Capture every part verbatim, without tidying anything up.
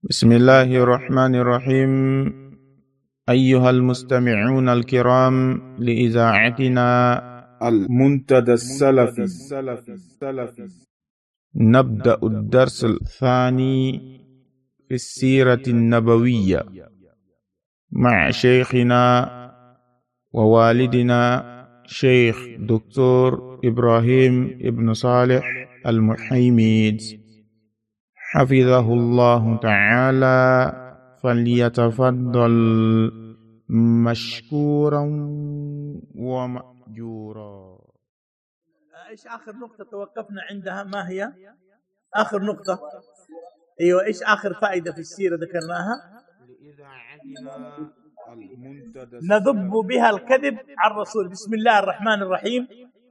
بسم الله الرحمن الرحيم. أيها المستمعون الكرام لإذاعتنا المنتدى السلفي، نبدأ الدرس الثاني في السيرة النبوية مع شيخنا ووالدنا شيخ دكتور إبراهيم ابن صالح المحيميد حفظه الله تعالى، فليتفضل مشكورا ومأجورا. ايش اخر نقطة توقفنا عندها؟ ما هي اخر نقطة؟ ايوه، ايش اخر فائدة في السيرة ذكرناها؟ نذب بها الكذب عن الرسول. بسم الله الرحمن الرحيم،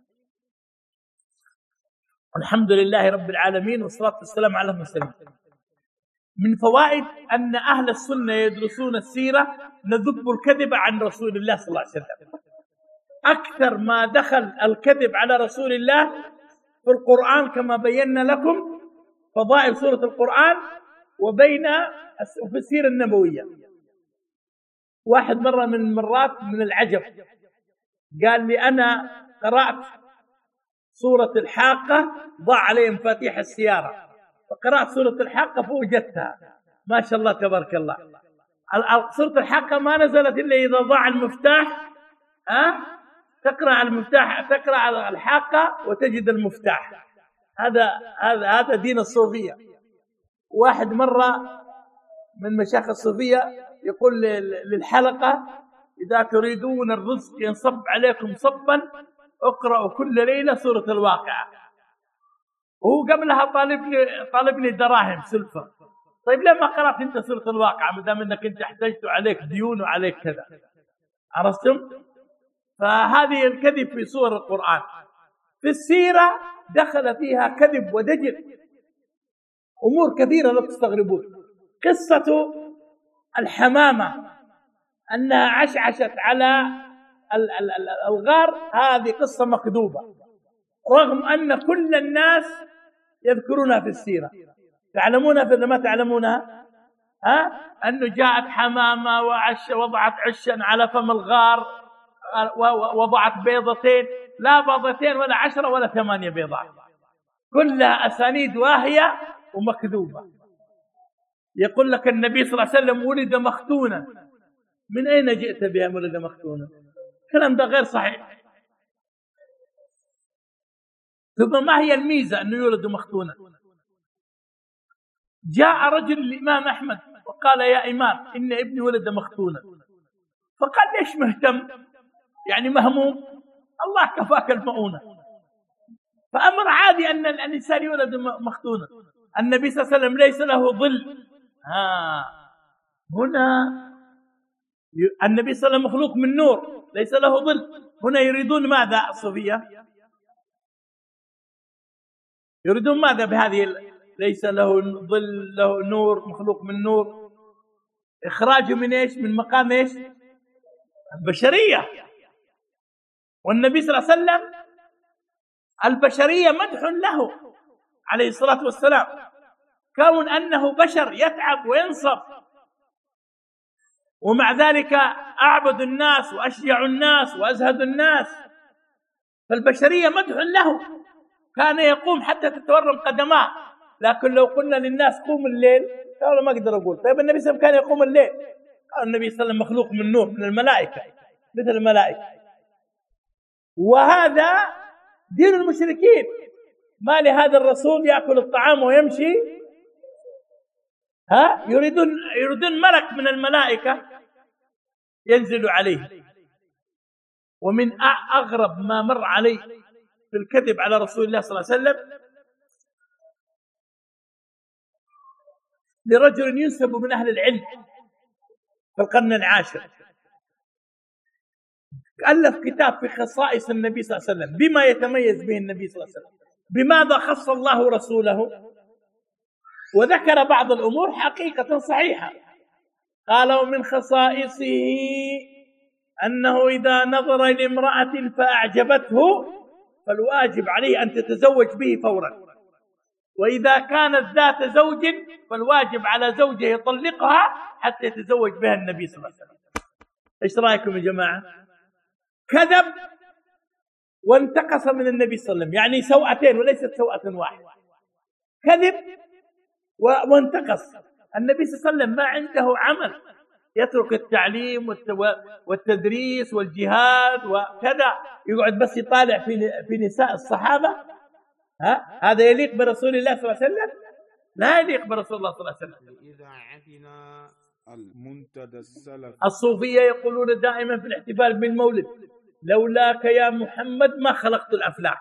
الحمد لله رب العالمين، والصلاة والسلام على المرسلين. من فوائد أن أهل السنة يدرسون السيرة نذب الكذب عن رسول الله صلى الله عليه وسلم. أكثر ما دخل الكذب على رسول الله في القرآن كما بينا لكم فضائل سورة القرآن وبين في السيرة النبوية. واحد مرة من المرات من العجب قال لي أنا قرأت سورة الحاقة، ضاع علي مفاتيح السيارة، فقرأت سورة الحاقة فوجدتها. ما شاء الله تبارك الله. سورة الحاقة ما نزلت إلا إذا ضاع المفتاح، أه؟ تقرأ المفتاح، تقرأ الحاقة وتجد المفتاح. هذا هذا هذا دين الصوفية. واحد مرة من مشايخ الصوفية يقول للحلقة: إذا تريدون الرزق ينصب عليكم صبا اقرأوا كل ليلة سورة الواقعة. وهو قبلها طالب لي طالب لي دراهم سلفة. طيب ليه ما قرأت انت سورة الواقعة ما دام انك انت احتجت عليك ديون وعليك كذا؟ عرفتم؟ فهذه الكذب في سور القرآن. في السيرة دخل فيها كذب ودجل، امور كثيرة لا تستغربون. قصة الحمامة انها عشعشت على الغار، هذه قصة مكذوبة، رغم أن كل الناس يذكرونها في السيرة. تعلمونها في ما تعلمونها؟ ها؟ أنه جاءت حمامة وعش وضعت عشا على فم الغار، ووضعت بيضتين، لا بيضتين ولا عشرة ولا ثمانية بيضات، كلها أسانيد واهية ومكذوبة. يقول لك النبي صلى الله عليه وسلم ولد مختونا. من أين جئت بها ولد مختونا؟ الكلام ده غير صحيح. ثم ما هي الميزة أنه يولد مختونا؟ جاء رجل الإمام أحمد وقال: يا إمام إن ابني ولد مختونا. فقال: ليش مهتم؟ يعني مهموم؟ الله كفاك المؤونة. فأمر عادي أن الإنسان يولد مختونا. النبي صلى الله عليه وسلم ليس له ظل. ها هنا النبي صلى الله عليه وسلم مخلوق من نور، ليس له ظل. هنا يريدون ماذا الصوفية؟ يريدون ماذا بهذه ليس له ظل له نور، مخلوق من نور؟ إخراجه من إيش؟ من مقام إيش؟ البشرية. والنبي صلى الله عليه وسلم البشرية مدح له عليه الصلاة والسلام، كون أنه بشر يتعب وينصب، ومع ذلك أعبد الناس وأشجع الناس وأزهد الناس. فالبشرية مدح له، كان يقوم حتى تتورم قدماه. لكن لو قلنا للناس قوم الليل قالوا ما أقدر أقول. طيب النبي صلى الله عليه وسلم كان يقوم الليل. قال النبي صلى الله عليه وسلم مخلوق من نور، من الملائكة، مثل الملائكة. وهذا دين المشركين. ما لهذا الرسول يأكل الطعام ويمشي؟ ها يريدون يريدون ملك من الملائكة ينزل عليه. ومن أغرب ما مر علي في الكذب على رسول الله صلى الله عليه وسلم لرجل ينسب من أهل العلم في القرن العاشر، ألف كتاب في خصائص النبي صلى الله عليه وسلم، بما يتميز به النبي صلى الله عليه وسلم، بماذا خص الله رسوله، وذكر بعض الأمور حقيقة صحيحة. قال: ومن خصائصه أنه إذا نظر لامرأة فأعجبته فالواجب عليه أن تتزوج به فورا. وإذا كانت ذات زوج فالواجب على زوجه يطلقها حتى يتزوج بها النبي صلى الله عليه وسلم. إيش رأيكم يا جماعة؟ كذب وانتقص من النبي صلى الله عليه وسلم، يعني سوءتين وليست سوءة واحدة. كذب وانتقص. النبي صلى الله عليه وسلم ما عنده عمل، يترك التعليم والتدريس والجهاد وكذا، يقعد بس يطالع في في نساء الصحابة. ها هذا يليق برسول الله صلى الله عليه وسلم؟ لا يليق برسول الله صلى الله عليه وسلم. إذا عفنا المنتدى السلف الصوفية يقولون دائما في الاحتفال بالمولد: لولاك يا محمد ما خلقت الأفلاك.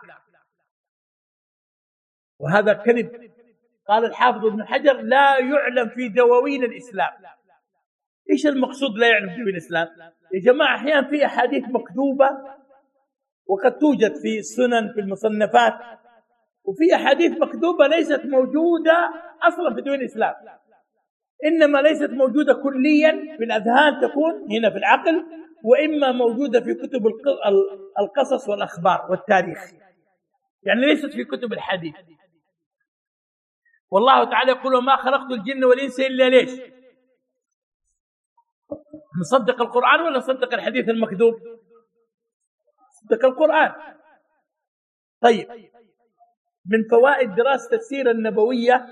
وهذا كذب. قال الحافظ ابن حجر: لا يعلم في دواوين الإسلام. إيش المقصود لا يعلم في دواوين الإسلام؟ يا جماعة أحيانا في أحاديث مكتوبة وقد توجد في السنن في المصنفات، وفي أحاديث مكتوبة ليست موجودة أصلا في دواوين الإسلام، إنما ليست موجودة كليا في الأذهان، تكون هنا في العقل، وإما موجودة في كتب القصص والأخبار والتاريخ، يعني ليست في كتب الحديث. والله تعالى يقول: وما خلقت الجن والإنس إلا ليش؟ نصدق القرآن ولا نصدق الحديث المكذوب؟ نصدق القرآن. طيب، من فوائد دراسة السيرة النبوية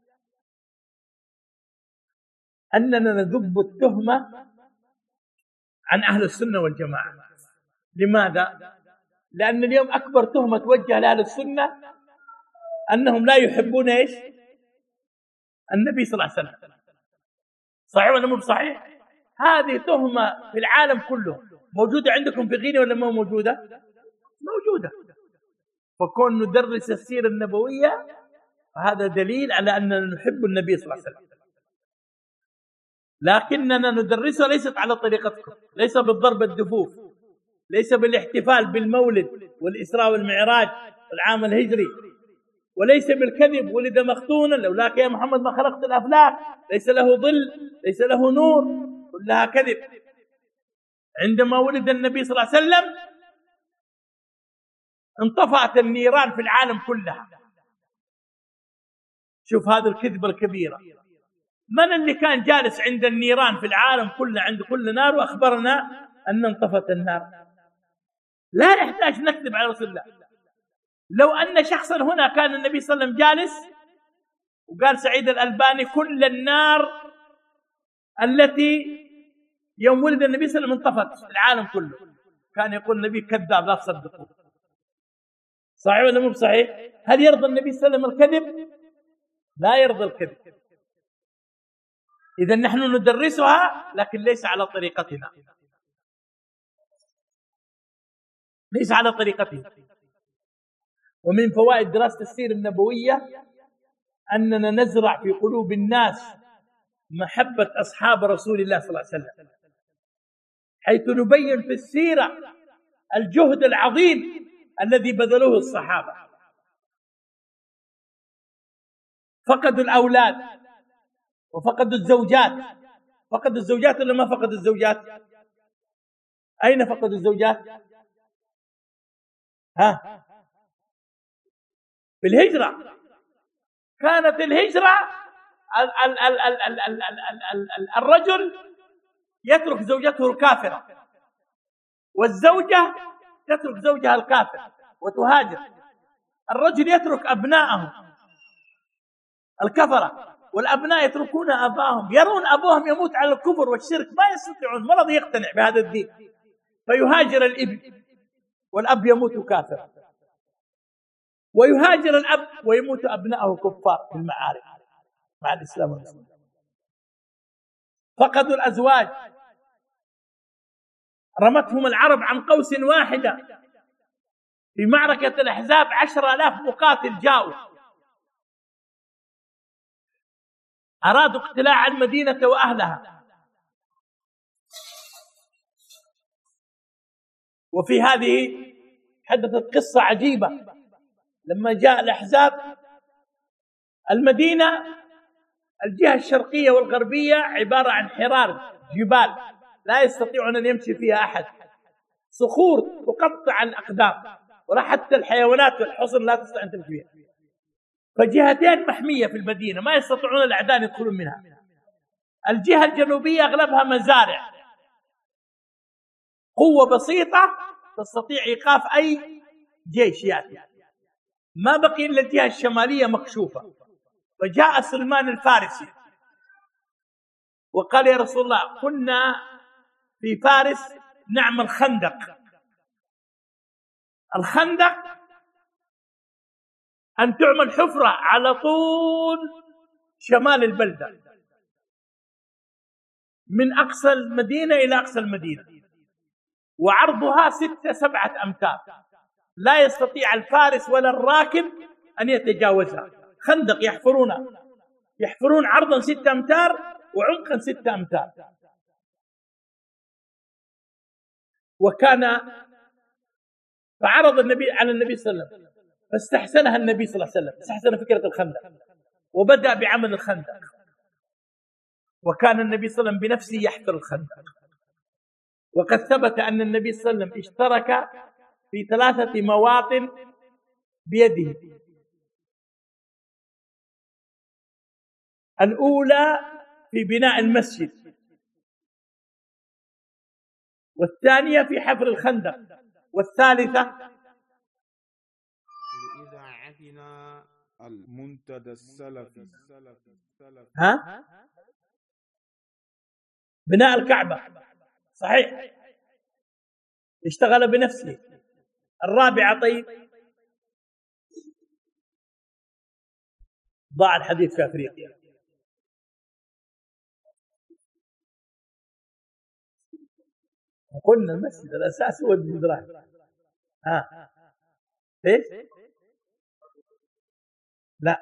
أننا نذب التهمة عن أهل السنة والجماعة. لماذا؟ لأن اليوم أكبر تهمة توجه لأهل السنة أنهم لا يحبون إيش؟ النبي صلى الله عليه وسلم. صحيح ولا مو صحيح؟ هذه تهمة في العالم كله. موجودة عندكم في غينيا ولا مو موجودة؟ موجودة. فكون ندرس السيرة النبوية فهذا دليل على أننا نحب النبي صلى الله عليه وسلم، لكننا ندرسها ليست على طريقتكم، ليس بالضرب الدفوف، ليس بالاحتفال بالمولد والإسراء والمعراج والعام الهجري، وليس بالكذب: ولد مختونا، لولاك يا محمد ما خلقت الأفلاك، ليس له ظل، ليس له نور، كلها كذب. عندما ولد النبي صلى الله عليه وسلم انطفأت النيران في العالم كلها. شوف هذه الكذبة الكبيرة. من اللي كان جالس عند النيران في العالم كله، عند كل نار، وأخبرنا أن انطفت النار؟ لا يحتاج نكذب على رسول الله. لو أن شخصا هنا كان النبي صلى الله عليه وسلم جالس وقال سعيد الألباني: كل النار التي يوم ولد النبي صلى الله عليه وسلم انطفت في العالم كله، كان يقول النبي كذاب لا تصدقوه. صحيح ولا مو صحيح؟ هل يرضى النبي صلى الله عليه وسلم الكذب؟ لا يرضى الكذب. إذا نحن ندرسها لكن ليس على طريقتنا، ليس على طريقتنا. ومن فوائد دراسة السيرة النبوية أننا نزرع في قلوب الناس محبة أصحاب رسول الله صلى الله عليه وسلم، حيث نبين في السيرة الجهد العظيم الذي بذلوه الصحابة. فقدوا الأولاد وفقدوا الزوجات. فقدوا الزوجات ولا ما فقدوا الزوجات؟ أين فقدوا الزوجات؟ ها؟ في الهجرة. كانت الهجرة ال ال ال ال ال ال ال ال الرجل يترك زوجته الكافرة، والزوجة تترك زوجها الكافر وتهاجر. الرجل يترك أبناءه الكفرة، والأبناء يتركون أباهم، يرون أبوهم يموت على الكفر والشرك، ما يستطيعون، ما رضي يقتنع بهذا الدين، فيهاجر الابن والأب يموت كافر، ويهاجر الأب ويموت أبناءه كفار في المعارك مع الإسلام والمسلمين. فقدوا الأزواج، رمتهم العرب عن قوس واحدة في معركة الأحزاب، عشر آلاف مقاتل جاءوا أرادوا اقتلاع المدينة وأهلها. وفي هذه حدثت قصة عجيبة، لما جاء الأحزاب المدينة الجهة الشرقية والغربية عبارة عن حرار جبال لا يستطيعون أن يمشي فيها أحد، صخور تقطع الأقدام، ولا حتى الحيوانات والحصن لا تستطيع أن تمشي فيها. فجهتين محمية في المدينة ما يستطيعون الأعداء يدخلون منها. الجهة الجنوبية أغلبها مزارع، قوة بسيطة تستطيع إيقاف أي جيش يأتي، ما بقي إلا الجهة الشمالية مكشوفة. فجاء سلمان الفارسي وقال يا رسول الله كنا في فارس نعمل خندق. الخندق أن تعمل حفرة على طول شمال البلدة من أقصى المدينة إلى أقصى المدينة، وعرضها ستة سبعة أمتار، لا يستطيع الفارس ولا الراكب أن يتجاوزها. خندق يحفرونها، يحفرون عرضا ستة أمتار وعمقا ستة أمتار. وكان فعرض النبي على النبي صلى الله عليه وسلم فاستحسنها النبي صلى الله عليه وسلم، استحسن فكرة الخندق وبدأ بعمل الخندق. وكان النبي صلى الله عليه وسلم بنفسه يحفر الخندق. وقد ثبت أن النبي صلى الله عليه وسلم اشترك في ثلاثة مواطن بيده. الأولى في بناء المسجد، والثانية في حفر الخندق، والثالثة لإذاعتنا المنتدى السلفي ها بناء الكعبة. صحيح، اشتغل بنفسه. الرابعة طيب ضاع الحديث في أفريقيا. وقلنا المسجد الأساس هو الجدران. ها ليش؟ لا،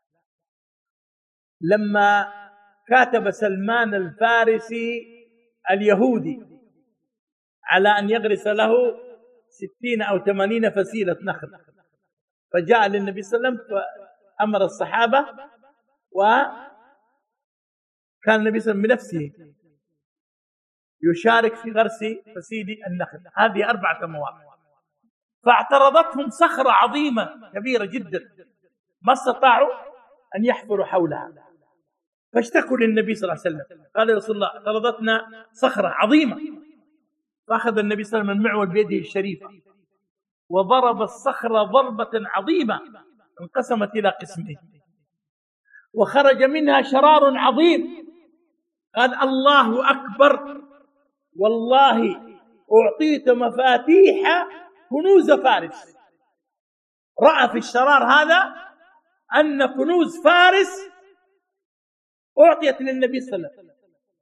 لما كاتب سلمان الفارسي اليهودي على أن يغرس له ستين أو ثمانين فسيلة نخل، فجاء للنبي صلى الله عليه وسلم فأمر الصحابة، وكان النبي صلى الله عليه وسلم بنفسه يشارك في غرس فسيل النخل. هذه أربعة مواقع. فاعترضتهم صخرة عظيمة كبيرة جدا ما استطاعوا أن يحفروا حولها، فاشتكوا للنبي صلى الله عليه وسلم. قال يا رسول الله اعترضتنا صخرة عظيمة. فأخذ النبي صلى الله عليه وسلم المعول بيده الشريفة وضرب الصخرة ضربة عظيمة انقسمت إلى قسمين وخرج منها شرار عظيم. قال الله أكبر، والله أعطيت مفاتيح كنوز فارس. رأى في الشرار هذا أن كنوز فارس أعطيت للنبي صلى الله عليه وسلم،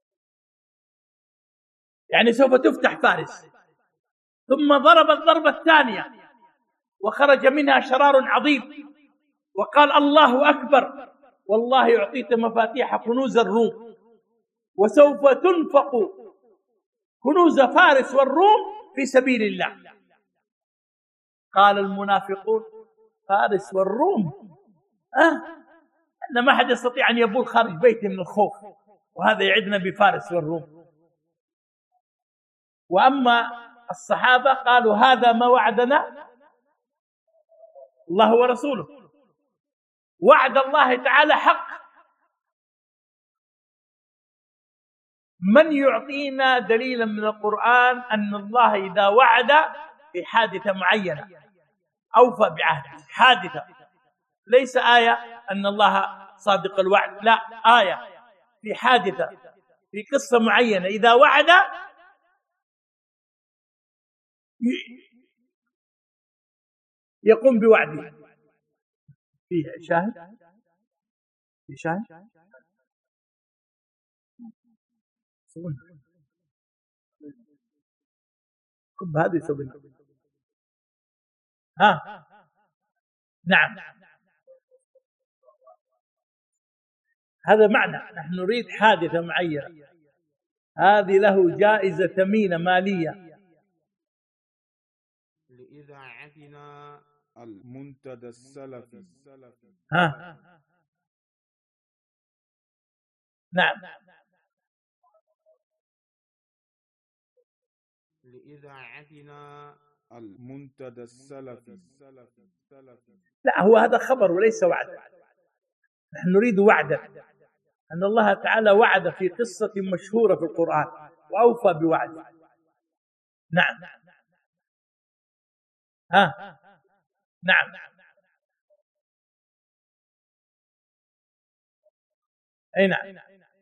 يعني سوف تفتح فارس. ثم ضرب الضربة الثانية وخرج منها شرار عظيم وقال الله أكبر، والله أعطيت مفاتيح كنوز الروم، وسوف تنفق كنوز فارس والروم في سبيل الله. قال المنافقون فارس والروم أه أن ما حد يستطيع أن يبول خارج بيته من الخوف، وهذا يعدنا بفارس والروم. وأما الصحابة قالوا هذا ما وعدنا الله ورسوله، وعد الله تعالى حق. من يعطينا دليلا من القرآن أن الله إذا وعد في حادثة معينة أوفى بعهده؟ حادثة، ليس آية أن الله صادق الوعد، لا، آية في حادثة في قصة معينة إذا وعد يقوم بوعده. فيه شاهد؟ في شاهد؟ كب هذه سبيل. ها نعم، هذا معنى نحن نريد حادثة معينة، هذه له جائزة ثمينة مالية. لإذاعتنا المنتدى السلفي. ها نعم، لإذاعتنا المنتدى السلفي. لا، هو هذا خبر وليس وعد. نحن نريد وعدا، أن الله تعالى وعد في قصة مشهورة في القرآن وأوفى بوعده. نعم. ها نعم. أي نعم.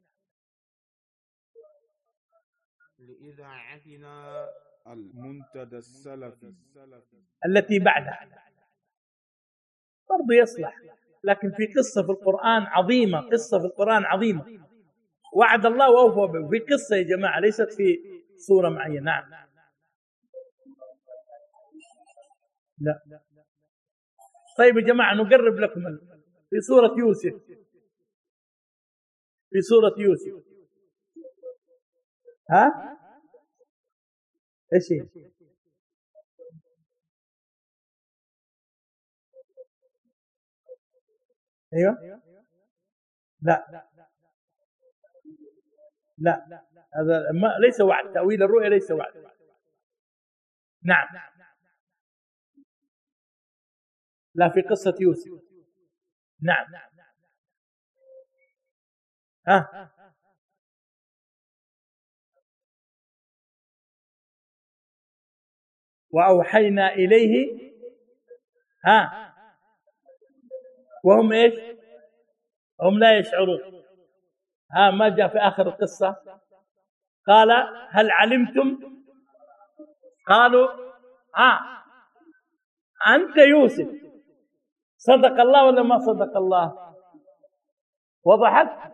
لإذاعتنا المنتدى السلفي التي بعدها برضو يصلح، لكن في قصة في القرآن عظيمة، قصة في القرآن عظيمة وعد الله وأوفى به، في قصة يا جماعة ليست في سورة معينة. نعم. لا. طيب يا جماعة نقرب لكم في سورة يوسف، في سورة يوسف ها ايش هي؟ ايوه. لا لا، هذا ما ليس وعد، تأويل الرؤيا ليس وعد. نعم. لا، في قصة يوسف. نعم. ها وأوحينا إليه ها وهم ايش؟ هم لا يشعرون. ها ما جاء في آخر القصة قال هل علمتم؟ قالوا ها أنت يوسف، صدق الله ولا ما صدق الله؟ وضحت.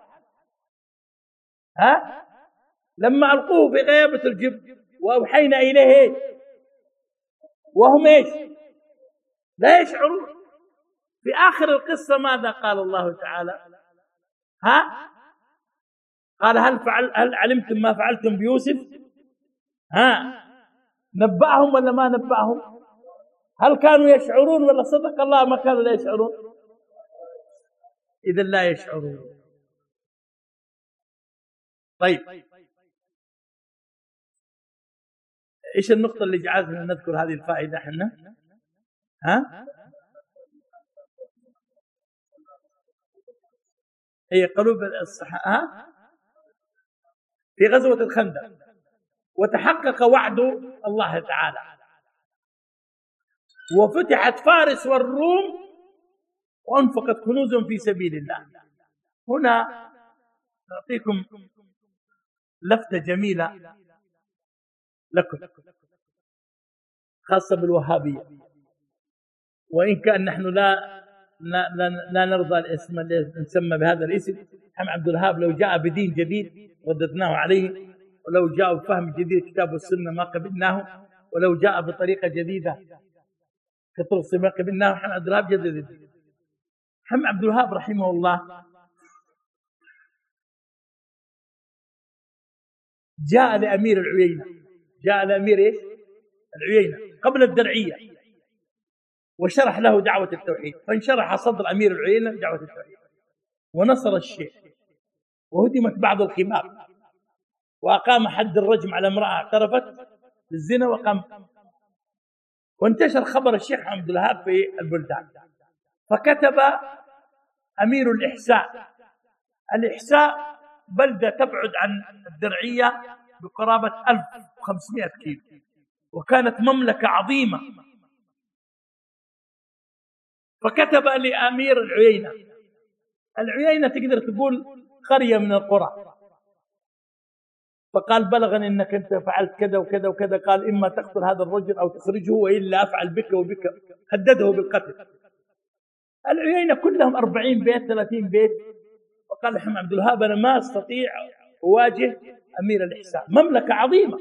ها لما ألقوه في غيابة الجب وأوحينا إليه وهم ايش؟ لا يشعرون. في آخر القصة ماذا قال الله تعالى؟ ها قال هل فعل هل علمتم ما فعلتم بيوسف؟ ها نبأهم ولا ما نبأهم؟ هل كانوا يشعرون ولا صدق الله ما كانوا لا يشعرون؟ إذا لا يشعرون. طيب إيش النقطة اللي جعلتنا نذكر هذه الفائدة احنا؟ ها هي قلوب الصحابة في غزوة الخندق، وتحقق وعد الله تعالى وفتحت فارس والروم وانفقت كنوزهم في سبيل الله. هنا نعطيكم لفتة جميلة لكم خاصة بالوهابية، وإن كان نحن لا لا, لا نرضى الاسم اللي نسمى بهذا الاسم. محمد عبد الوهاب لو جاء بدين جديد رددناه عليه، ولو جاء بفهم جديد كتاب والسنة ما قبلناه، ولو جاء بطريقة جديدة كطرق ما قبلناه. محمد عبد الوهاب جدد الدين. محمد عبد الوهاب رحمه الله جاء لأمير العيينة، جاء لأمير إيش؟ العيينة قبل الدرعية، وشرح له دعوة التوحيد، فانشرح صدر أمير العيينة دعوة التوحيد، ونصر الشيخ، وهدمت بعض الخمار، وأقام حد الرجم على امرأة اعترفت بالزنا، وقام وانتشر خبر الشيخ عبد الوهاب في البلدان. فكتب أمير الإحساء. الإحساء بلدة تبعد عن الدرعية بقرابة ألف وخمسمائة كيلو، وكانت مملكة عظيمة. فكتب لأمير العيينة. العيينة تقدر تقول قرية من القرى. فقال بلغني أنك أنت فعلت كذا وكذا وكذا. قال إما تقتل هذا الرجل أو تخرجه وإلا أفعل بك وبك. هدده بالقتل. العيينة كلهم أربعين بيت ثلاثين بيت. وقال محمد عبد الوهاب أنا ما أستطيع أواجه أمير الإحساء، مملكة عظيمة.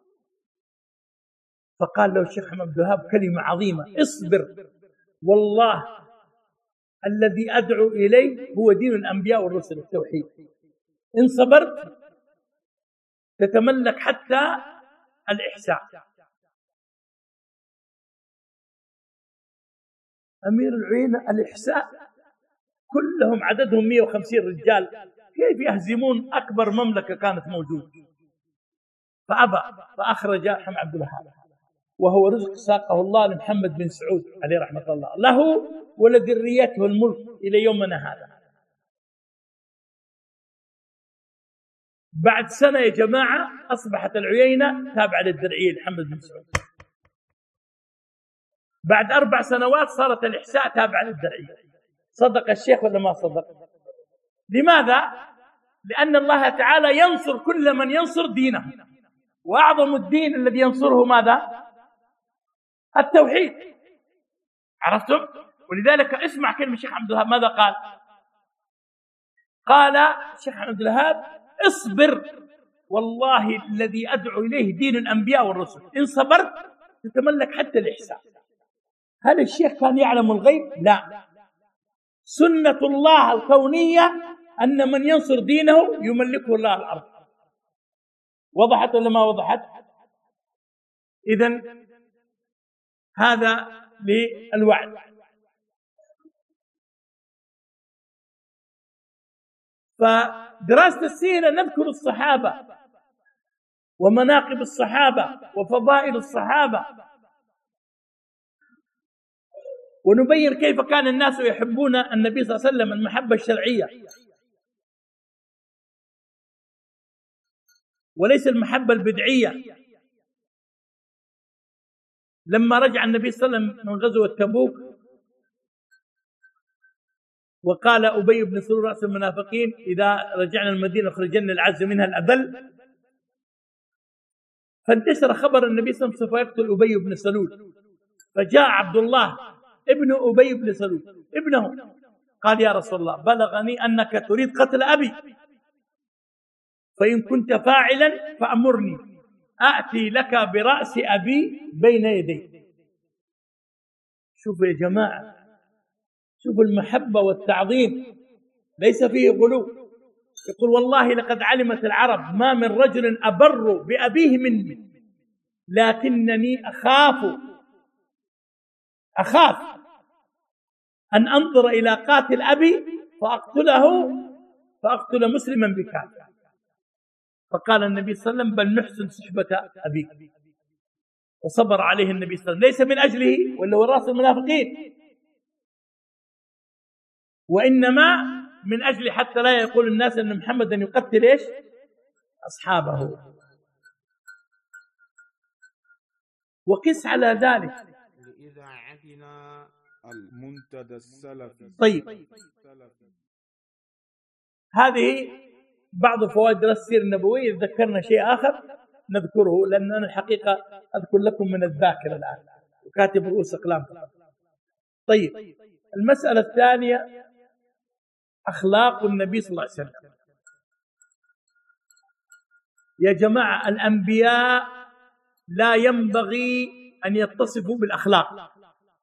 فقال له الشيخ محمد عبد الوهاب كلمة عظيمة: اصبر، والله الذي أدعو إليه هو دين الأنبياء والرسل، التوحيد. إن صبرت تتملك حتى الإحساء. أمير العيينة الإحساء كلهم عددهم مئة وخمسين رجال، كيف يهزمون أكبر مملكة كانت موجودة؟ فأبى، فأخرج محمد عبد الوهاب وهو رزق ساقه الله لمحمد بن سعود عليه رحمة الله، له ولذريته الملك إلى يومنا هذا. بعد سنة يا جماعة أصبحت العيينة تابعة للدرعية لمحمد بن سعود. بعد أربع سنوات صارت الإحساء تابعة للدرعية. صدق الشيخ ولا ما صدق؟ لماذا؟ لأن الله تعالى ينصر كل من ينصر دينه، وأعظم الدين الذي ينصره ماذا؟ التوحيد. عرفتم؟ ولذلك اسمع كلمة الشيخ عبد الوهاب ماذا قال؟ قال الشيخ عبد الوهاب: اصبر والله الذي أدعو إليه دين الأنبياء والرسل، إن صبرت تتملك حتى الإحسان. هل الشيخ كان يعلم الغيب؟ لا. سنة الله الكونية أن من ينصر دينه يملكه الله الأرض. وضحت ولا ما وضحت؟ إذن هذا للوعد. فدراسة السيرة نذكر الصحابة ومناقب الصحابة وفضائل الصحابة، ونبين كيف كان الناس يحبون النبي صلى الله عليه وسلم المحبة الشرعية، وليس المحبة البدعية. لما رجع النبي صلى الله عليه وسلم من غزوة تبوك وقال أبي بن سلول رأس المنافقين: إذا رجعنا المدينة خرجن العز منها الأذل، فانتشر خبر النبي صلى الله عليه وسلم سوف يقتل أبي بن سلول، فجاء عبد الله ابن أبي بن سلول ابنه قال: يا رسول الله بلغني أنك تريد قتل أبي، فإن كنت فاعلا فأمرني آتي لك برأس أبي بين يدي. شوفوا يا جماعة، شوفوا المحبة والتعظيم، ليس فيه غلو. يقول: والله لقد علمت العرب ما من رجل أبر بأبيه مني، لكنني أخاف أخاف أن أنظر إلى قاتل أبي فأقتله فأقتل مسلما بكافر. فقال النبي صلى الله عليه وسلم: بل نحسن صحبة أبيك. وصبر عليه النبي صلى الله عليه وسلم، ليس من أجله ولا هو رأس المنافقين، وإنما من أجل حتى لا يقول الناس أن محمدا يقتل إيش؟ أصحابه. وقس على ذلك إذا عدنا المنتدى السلفي. طيب، هذه بعض فوائد دراسة السيرة النبوية. ذكرنا شيء آخر نذكره، لأن أنا الحقيقة أذكر لكم من الذاكرة الآن وكاتب رؤوس أقلام. طيب، المسألة الثانية أخلاق النبي صلى الله عليه وسلم. يا جماعة، الأنبياء لا ينبغي أن يتصفوا بالأخلاق،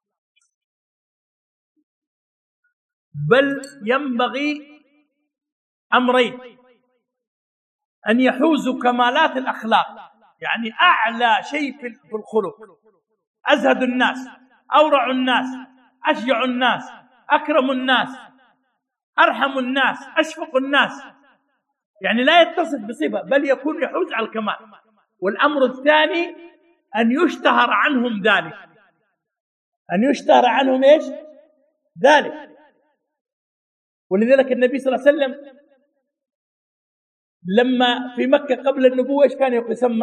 بل ينبغي أمرين: أن يحوزوا كمالات الأخلاق، يعني أعلى شيء في الخلق، أزهد الناس، أورع الناس، أشجع الناس، أكرم الناس، أرحم الناس، أشفق الناس، يعني لا يتصف بصفة بل يكون يحوز على الكمال. والأمر الثاني أن يشتهر عنهم ذلك، أن يشتهر عنهم إيش؟ ذلك. ولذلك النبي صلى الله عليه وسلم لما في مكة قبل النبوة إيش كان يسمى؟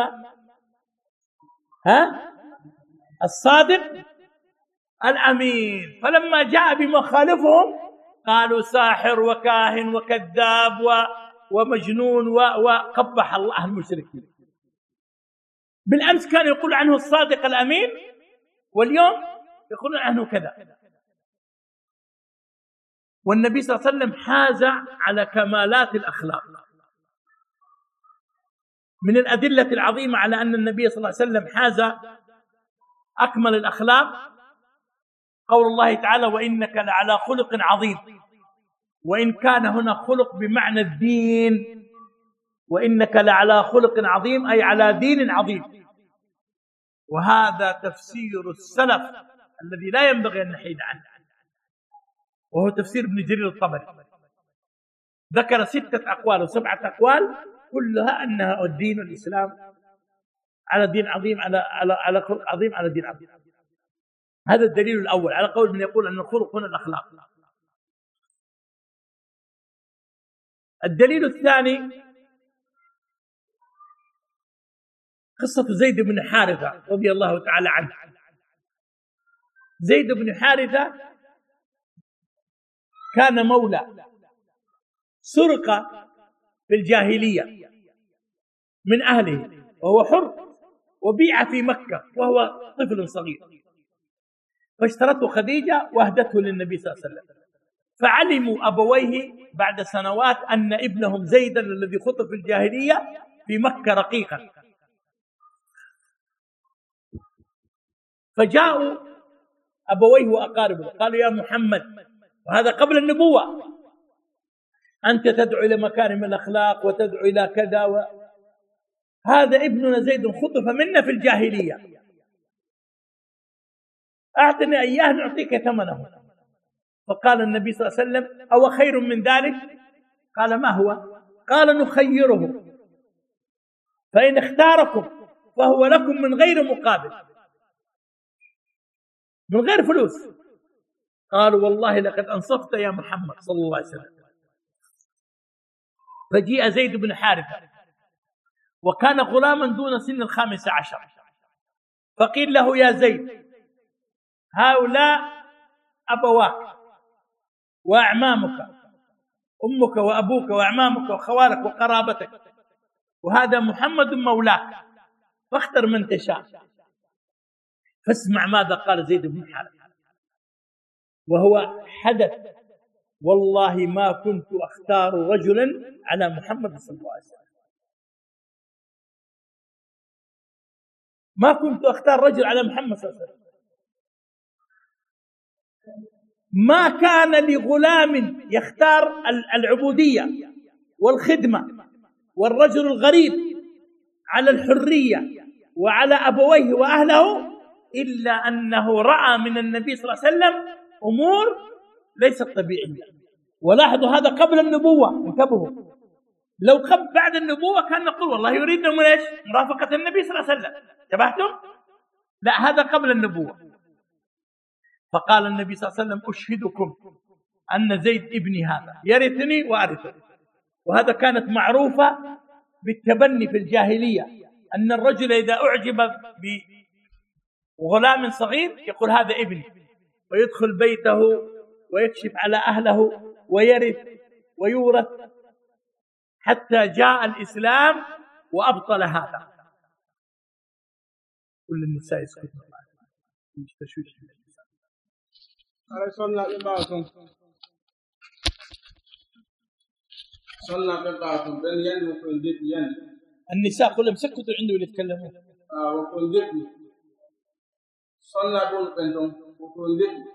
ها؟ الصادق الأمين. فلما جاء بمخالفهم قالوا ساحر وكاهن وكذاب ومجنون وقبح الله المشركين. بالأمس كانوا يقول عنه الصادق الأمين، واليوم يقولون عنه كذا. والنبي صلى الله عليه وسلم حاز على كمالات الأخلاق. من الأدلة العظيمة على أن النبي صلى الله عليه وسلم حاز أكمل الأخلاق قول الله تعالى: وإنك لعلى خلق عظيم. وإن كان هنا خلق بمعنى الدين، وإنك لعلى خلق عظيم أي على دين عظيم. وهذا تفسير السلف الذي لا ينبغي أن نحيد عنه، وهو تفسير ابن جرير الطبري. ذكر ستة أقوال وسبعة أقوال كلها أنها الدين الإسلام على دين عظيم، على على على خلق عظيم، على دين عظيم. هذا الدليل الأول على قول من يقول أن الخلق هنا الأخلاق. الدليل الثاني قصة زيد بن حارثة رضي الله تعالى عنه. زيد بن حارثة كان مولى، سرق في الجاهلية من أهله وهو حر، وبيع في مكة وهو طفل صغير، فاشترته خديجة وأهدته للنبي صلى الله عليه وسلم. فعلموا أبويه بعد سنوات أن ابنهم زيدا الذي خطف في الجاهلية في مكة رقيقا، فجاءوا أبويه وأقاربه قالوا يا محمد، وهذا قبل النبوة، أنت تدعو إلى مكارم الأخلاق وتدعو إلى كذا، وهذا ابننا زيد خطف منا في الجاهلية، أعطني إياه نعطيك ثمنه. فقال النبي صلى الله عليه وسلم أو خير من ذلك؟ قال ما هو؟ قال نخيره، فإن اختاركم فهو لكم من غير مقابل، من غير فلوس. قالوا والله لقد أنصفت يا محمد صلى الله عليه وسلم. فجيء زيد بن حارثة وكان غلاما دون سن الخامسة عشر، فقيل له يا زيد هؤلاء أبواك وأعمامك، أمك وأبوك وأعمامك وخوالك وقرابتك، وهذا محمد مولاك، فاختر من تشاء. فاسمع ماذا قال زيد بن حارثة وهو حدث: والله ما كنت أختار رجلا على محمد صلى الله عليه وسلم، ما كنت أختار رجل على محمد صلى الله عليه وسلم. ما كان لغلام يختار العبودية والخدمة والرجل الغريب على الحرية وعلى أبويه وأهله إلا أنه رأى من النبي صلى الله عليه وسلم أمور ليست طبيعية. ولاحظوا هذا قبل النبوة، انتبهوا، لو قبل بعد النبوة كان نقول والله يريد من ايش؟ مرافقة النبي صلى الله عليه وسلم، انتبهتم؟ لا، هذا قبل النبوة. فقال النبي صلى الله عليه وسلم أشهدكم أن زيد ابني هذا يرثني وأرثه. وهذا كانت معروفة بالتبني في الجاهلية، أن الرجل إذا أعجب بغلام صغير يقول هذا ابني، ويدخل بيته ويكشف على أهله ويرث ويورث، حتى جاء الإسلام وأبطل هذا. كل النساء يسكتون مش تشويش. صلى الله صلى الله بين ين وكل ديت ين. النساء كلهم سكتوا عنده اللي يتكلمون. آه وكل ديت صلى كل بينهم وكل ديت.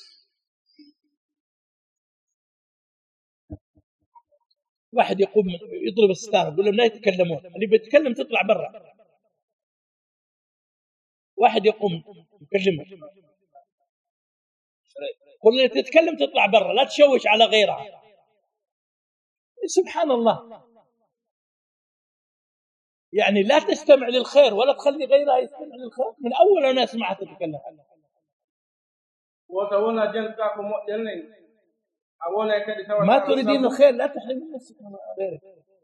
واحد يقوم يضرب الستار يقول لهم لا يتكلمون، اللي بيتكلم تطلع برا. واحد يقوم يكلمه قل لي تتكلم تطلع برا، لا تشوش على غيرها. سبحان الله، يعني لا تستمع للخير ولا تخلي غيرها يستمع للخير. من أول أنا سمعت تتكلم ما تريدين الخير لا تحرمي نفسك من غيرك.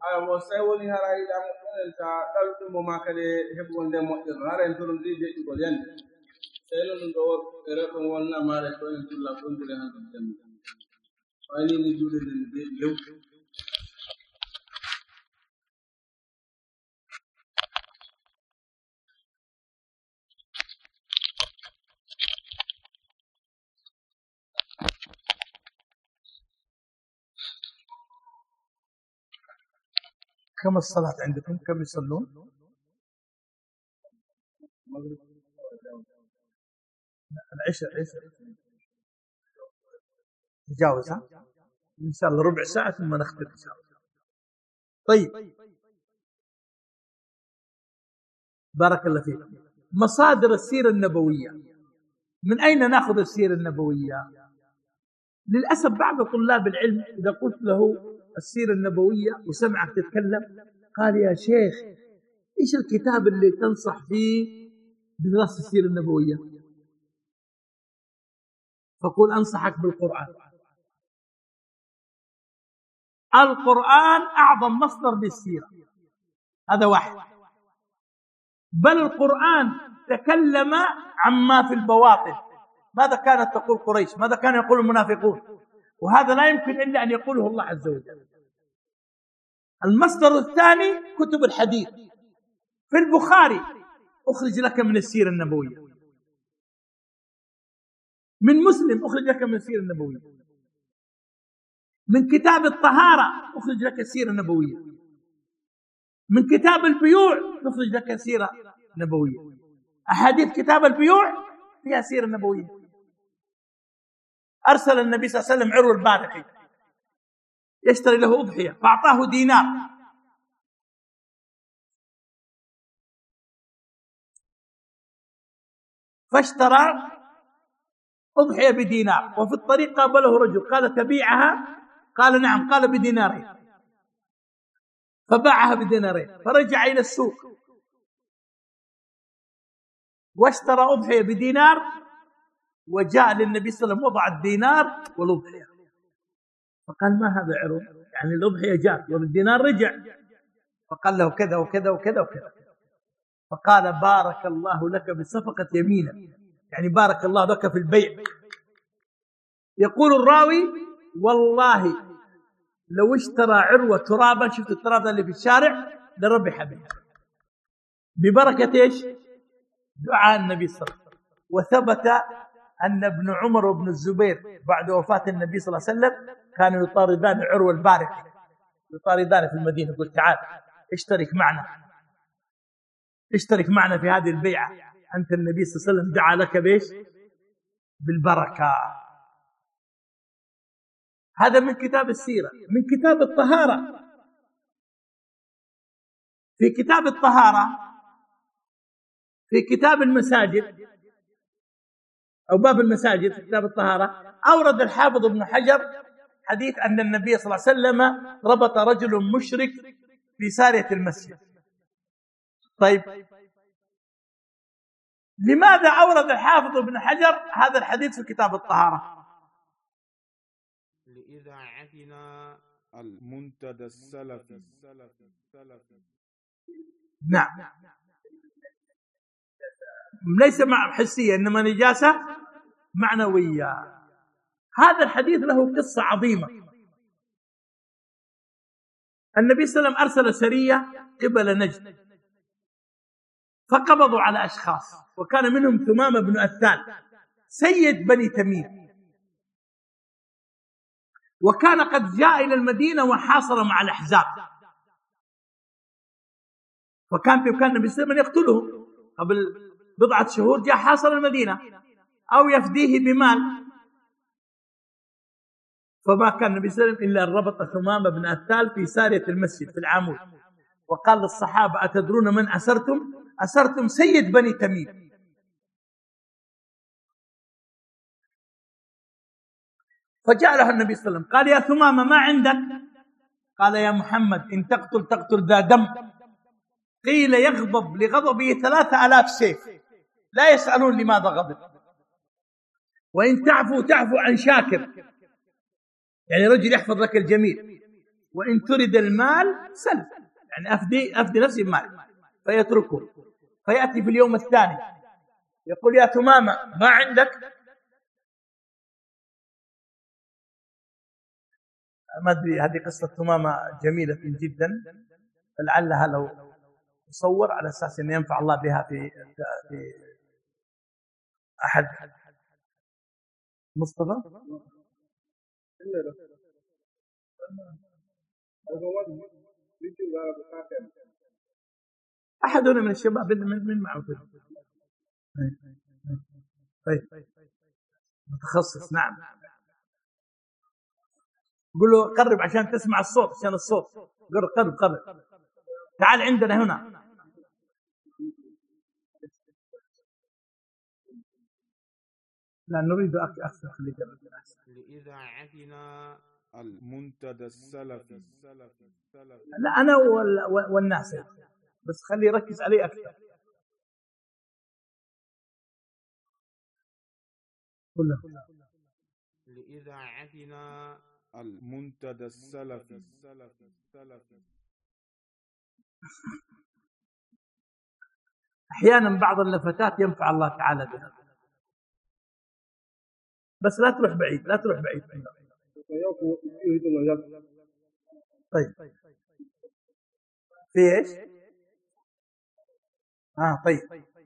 كم الصلاة عندكم؟ كم يصلون؟ العشاء العشاء تجاوز ها؟ إن شاء الله ربع ساعة ثم نختم إن شاء الله. طيب، بارك الله فيك. مصادر السيرة النبوية، من أين نأخذ السيرة النبوية؟ للأسف بعض طلاب العلم إذا قلت له السيرة النبوية وسمعك تتكلم قال يا شيخ إيش الكتاب اللي تنصح فيه بدراسة السيرة النبوية؟ فقل أنصحك بالقرآن. القرآن أعظم مصدر للسيرة، هذا واحد. بل القرآن تكلم عما في البواطن، ماذا كانت تقول قريش، ماذا كان يقول المنافقون، وهذا لا يمكن إلا أن يقوله الله عز وجل. المصدر الثاني كتب الحديث. في البخاري أخرج لك من السيرة النبوية، من مسلم أخرج لك من السيرة النبوية، من كتاب الطهارة أخرج لك السيرة النبوية، من كتاب البيوع نخرج لك سيرة نبوية. أحاديث كتاب البيوع فيها سيرة نبوية. أرسل النبي صلى الله عليه وسلم عروة البارقي يشتري له أضحية فأعطاه دينار، فاشترى أضحية بدينار، وفي الطريق قابله رجل قال تبيعها؟ قال نعم. قال بدينارين، فباعها بدينارين، فرجع إلى السوق واشترى أضحية بدينار، وجاء للنبي صلى الله عليه وسلم وضع الدينار والأضحية، فقال ما هذا عروض؟ يعني الأضحية جاء والدينار رجع. فقال له كذا وكذا وكذا وكذا. فقال بارك الله لك بصفقة يمينك، يعني بارك الله لك في البيع. يقول الراوي والله لو اشترى عروة ترابا، شفت التراب اللي في الشارع، لربح به ببركة ايش؟ دعاء النبي صلى الله عليه وسلم. وثبت أن ابن عمر وابن الزبير بعد وفاة النبي صلى الله عليه وسلم كانوا يطاردان عروة البارقي، يطاردان في المدينة، يقول تعال اشترك معنا، اشترك معنا في هذه البيعة، أنت النبي صلى الله عليه وسلم دعا لك بيش؟ بالبركة. هذا من كتاب السيرة. من كتاب الطهارة، في كتاب الطهارة في كتاب المساجد أو باب المساجد في كتاب الطهارة، أورد الحافظ ابن حجر حديث أن النبي صلى الله عليه وسلم ربط رجل مشرك في سارية المسجد. طيب لماذا أورد الحافظ ابن حجر هذا الحديث في كتاب الطهارة؟ لإذاعتنا المنتدى السلفي. نعم، ليس مع حسية إنما نجاسة معنوية. هذا الحديث له قصة عظيمة. النبي صلى الله عليه وسلم أرسل سرية قبل نجد، فقبضوا على أشخاص، وكان منهم ثمامة بن أثال سيد بني تميم، وكان قد جاء إلى المدينة وحاصر مع الأحزاب، وكان بإمكان النبي صلى الله عليه وسلم يقتلهم. قبل بضعة شهور جاء حاصر المدينة أو يفديه بمال، فما كان النبي صلى الله عليه وسلم إلا أن ربط ثمامة بن أثال في سارية المسجد في العمود، وقال للصحابة أتدرون من أسرتم؟ أسرتم سيد بني تميم. فجاء له النبي صلى الله عليه وسلم قال يا ثمامة ما عندك؟ قال يا محمد إن تقتل تقتل ذا دم. قيل يغضب لغضبه ثلاثة آلاف سيف لا يسألون لماذا غضب. وإن تعفو تعفو عن شاكر، يعني رجل يحفظ لك الجميل. وإن تريد المال سل، يعني أفدي, أفدي نفسي بمال. فيتركه، فيأتي في اليوم الثاني يقول يا ثمامة ما عندك؟ ما أدري، هذه قصة ثمامة جميلة جدا، فلعلها لو تصور على أساس أن ينفع الله بها في في أحد. مصطفى أحد هنا من الشباب من من معه طيب متخصص. نعم، قل له قرب عشان تسمع الصوت، عشان الصوت قرب قرب قرب. تعال عندنا هنا. لا نريد أكثر لإذاعتنا المنتدى السلفي. لا أنا والناس بس خلي يركز عليه أكثر. كله لإذاعتنا المنتدى السلفي. أحيانا بعض اللفتات ينفع الله تعالى بها، بس لا تروح بعيد، لا تروح بعيد. طيب في ايش؟ اه طيب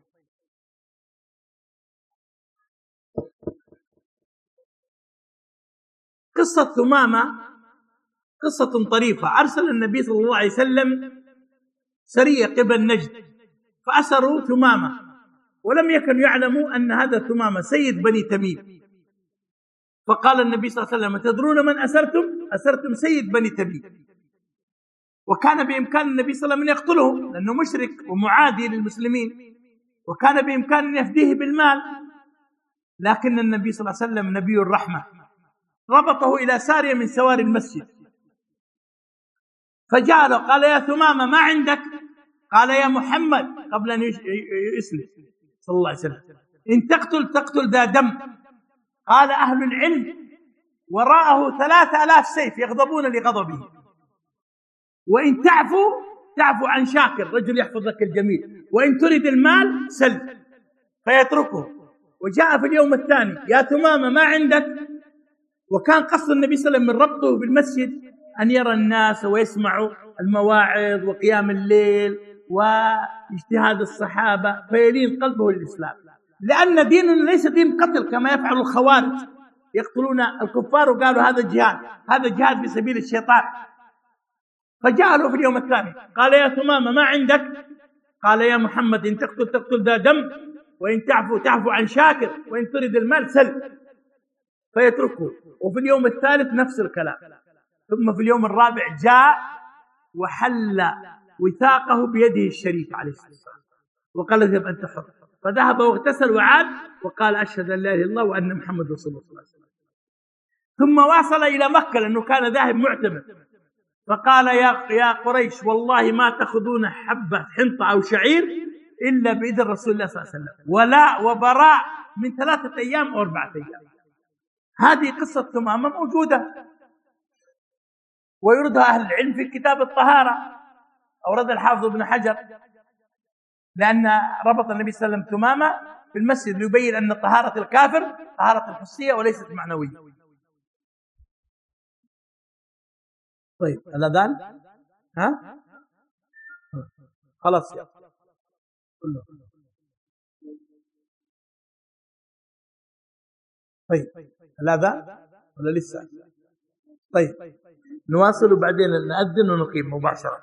قصة ثمامة قصة طريفة. أرسل النبي صلى الله عليه وسلم سرية قبل نجد فأسروا ثمامة، ولم يكن يعلموا أن هذا ثمامة سيد بني تميم. فقال النبي صلى الله عليه وسلم: تدرون من أسرتم؟ أسرتم سيد بني تميم. وكان بإمكان النبي صلى الله عليه وسلم أن يقتله لأنه مشرك ومعادي للمسلمين، وكان بإمكان أن يفديه بالمال، لكن النبي صلى الله عليه وسلم نبي الرحمة ربطه إلى سارية من سواري المسجد، فجاء له قال: يا ثمامة ما عندك؟ قال: يا محمد، قبل أن يسلم صلى الله عليه وسلم: إن تقتل تقتل ذا دم. قال أهل العلم: وراءه ثلاثة آلاف سيف يغضبون لغضبه، وإن تعفو تعفو عن شاكر، رجل يحفظ لك الجميل، وإن تريد المال سل، فيتركه. وجاء في اليوم الثاني: يا ثمامة ما عندك؟ وكان قصد النبي صلى الله عليه وسلم من ربطه بالمسجد أن يرى الناس ويسمعوا المواعظ وقيام الليل واجتهاد الصحابة فيلين قلبه للإسلام، لأن ديننا ليس دين قتل كما يفعل الخوارج، يقتلون الكفار وقالوا هذا جهاد، هذا جهاد في سبيل الشيطان. فجاء له في اليوم الثاني قال: يا ثمامة ما عندك؟ قال: يا محمد، إن تقتل تقتل ذا دم، وإن تعفو تعفو عن شاكر، وإن تريد المال سل، فيتركه. وفي اليوم الثالث نفس الكلام. ثم في اليوم الرابع جاء وحل وثاقه بيده الشريف عليه الصلاة والسلام وقال: اذهب أنت حر. فذهب واغتسل وعاد وقال: أشهد أن لا إله إلا الله وأن محمد رسول الله صلى الله عليه وسلم. ثم واصل إلى مكة لأنه كان ذاهب معتمر، فقال: يا يا قريش، والله ما تأخذون حبة حنطة أو شعير إلا بإذن رسول الله صلى الله عليه وسلم، ولا وبراء من ثلاثة أيام أو أربعة أيام. هذه قصة ثمامة موجودة ويردها أهل العلم في كتاب الطهارة، أورد الحافظ ابن حجر، لأن ربط النبي صلى الله عليه وسلم ثمامة في المسجد ليبين أن طهارة الكافر طهارة حسية وليست معنوية. طيب الأذان ها خلاص يا كله. طيب الأذان ولا لسه؟ طيب نواصل وبعدين نأذن ونقيم مباشرة.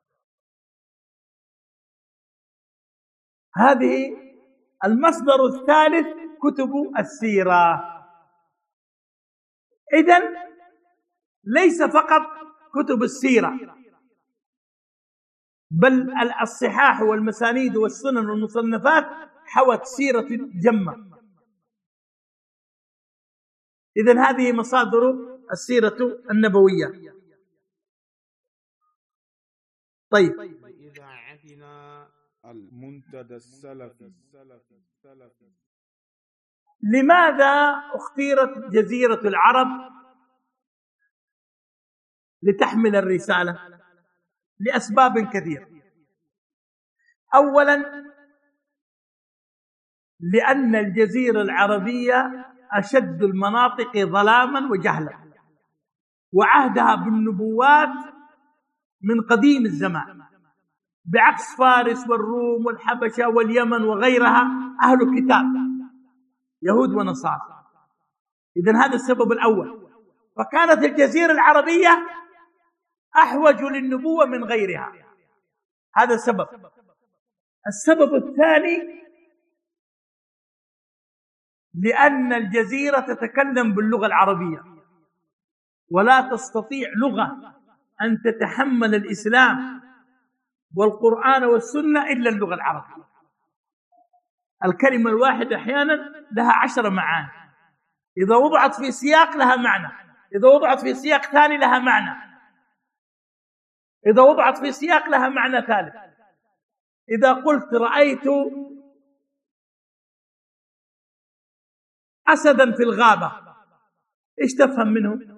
هذه المصدر الثالث كتب السيرة. إذن ليس فقط كتب السيرة، بل الصحاح والمسانيد والسنن والمصنفات حوت سيرة جمة. إذن هذه مصادر السيرة النبوية. طيب لإذاعتنا المنتدى السلفي. لماذا اختيرت جزيرة العرب لتحمل الرسالة؟ لأسباب كثيرة. أولا، لأن الجزيرة العربية أشد المناطق ظلاما وجهلا، وعهدها بالنبوات من قديم الزمان، بعكس فارس والروم والحبشة واليمن وغيرها أهل الكتاب يهود ونصارى. إذن هذا السبب الأول، فكانت الجزيرة العربية أحوج للنبوة من غيرها، هذا السبب. السبب الثاني، لأن الجزيرة تتكلم باللغة العربية، ولا تستطيع لغة أن تتحمل الإسلام والقرآن والسنة إلا اللغة العربية. الكلمة الواحدة أحيانا لها عشر معاني، إذا وضعت في سياق لها معنى، إذا وضعت في سياق ثاني لها معنى، إذا وضعت في سياق لها معنى ثالث. إذا قلت رأيت أسدا في الغابة إيش تفهم منه؟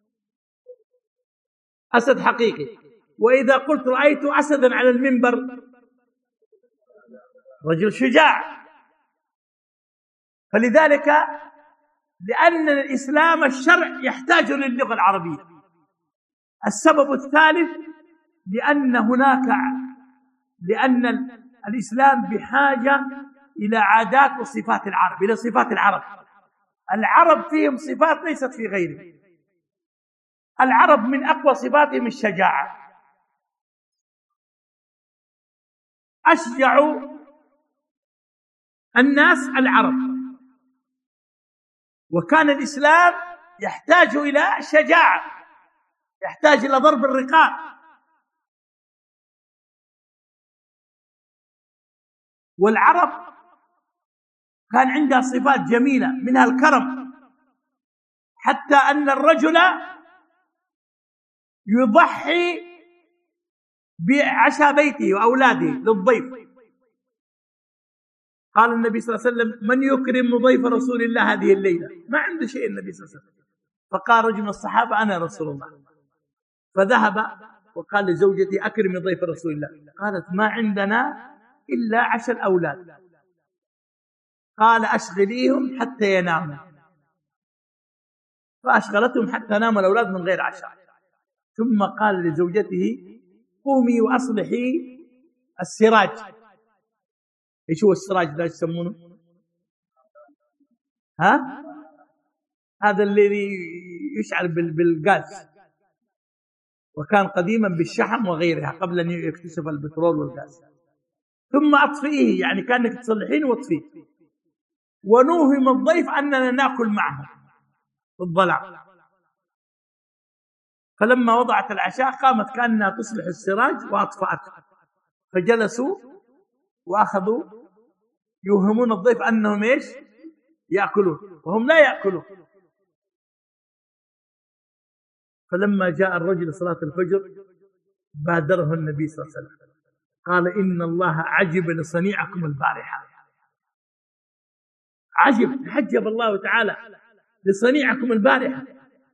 أسد حقيقي. وإذا قلت رأيت أسدا على المنبر رجل شجاع. فلذلك لأن الإسلام الشرع يحتاج للغة العربية. السبب الثالث لأن هناك لأن الإسلام بحاجة إلى عادات وصفات العرب، إلى صفات العرب. العرب فيهم صفات ليست في غيرهم. العرب من أقوى صفاتهم الشجاعة. أشجع الناس العرب، وكان الإسلام يحتاج إلى شجاعة، يحتاج إلى ضرب الرقاب. والعرب كان عندها صفات جميلة منها الكرم، حتى أن الرجل يضحي بعشاء بيته وأولاده للضيف. قال النبي صلى الله عليه وسلم: من يكرم ضيف رسول الله هذه الليلة؟ ما عنده شيء النبي صلى الله عليه وسلم. فقال رجل من الصحابة: أنا رسول الله. فذهب وقال لزوجتي: أكرمي ضيف رسول الله. قالت: ما عندنا إلا عشر أولاد. قال: أشغليهم حتى يناموا. فأشغلتهم حتى نام الأولاد من غير عشاء. ثم قال لزوجته: قومي وأصلحي السراج. ايش هو السراج ده يسمونه؟ ها؟ هذا الذي يشعل بالغاز، وكان قديما بالشحم وغيرها قبل أن يكتشف البترول والغاز. ثم أطفئيه، يعني كانك تصلحين واطفيه. ونوهم الضيف أننا نأكل معه في الظلام. فلما وضعت العشاء قامت كأنها تصلح السراج وأطفأته. فجلسوا وأخذوا يوهمون الضيف أنهم إيش؟ يأكلون، وهم لا يأكلون. فلما جاء الرجل صلاة الفجر بادره النبي صلى الله عليه وسلم، قال: إن الله عجب لصنيعكم البارحة. عجب، عجب الله تعالى لصنيعكم البارحة.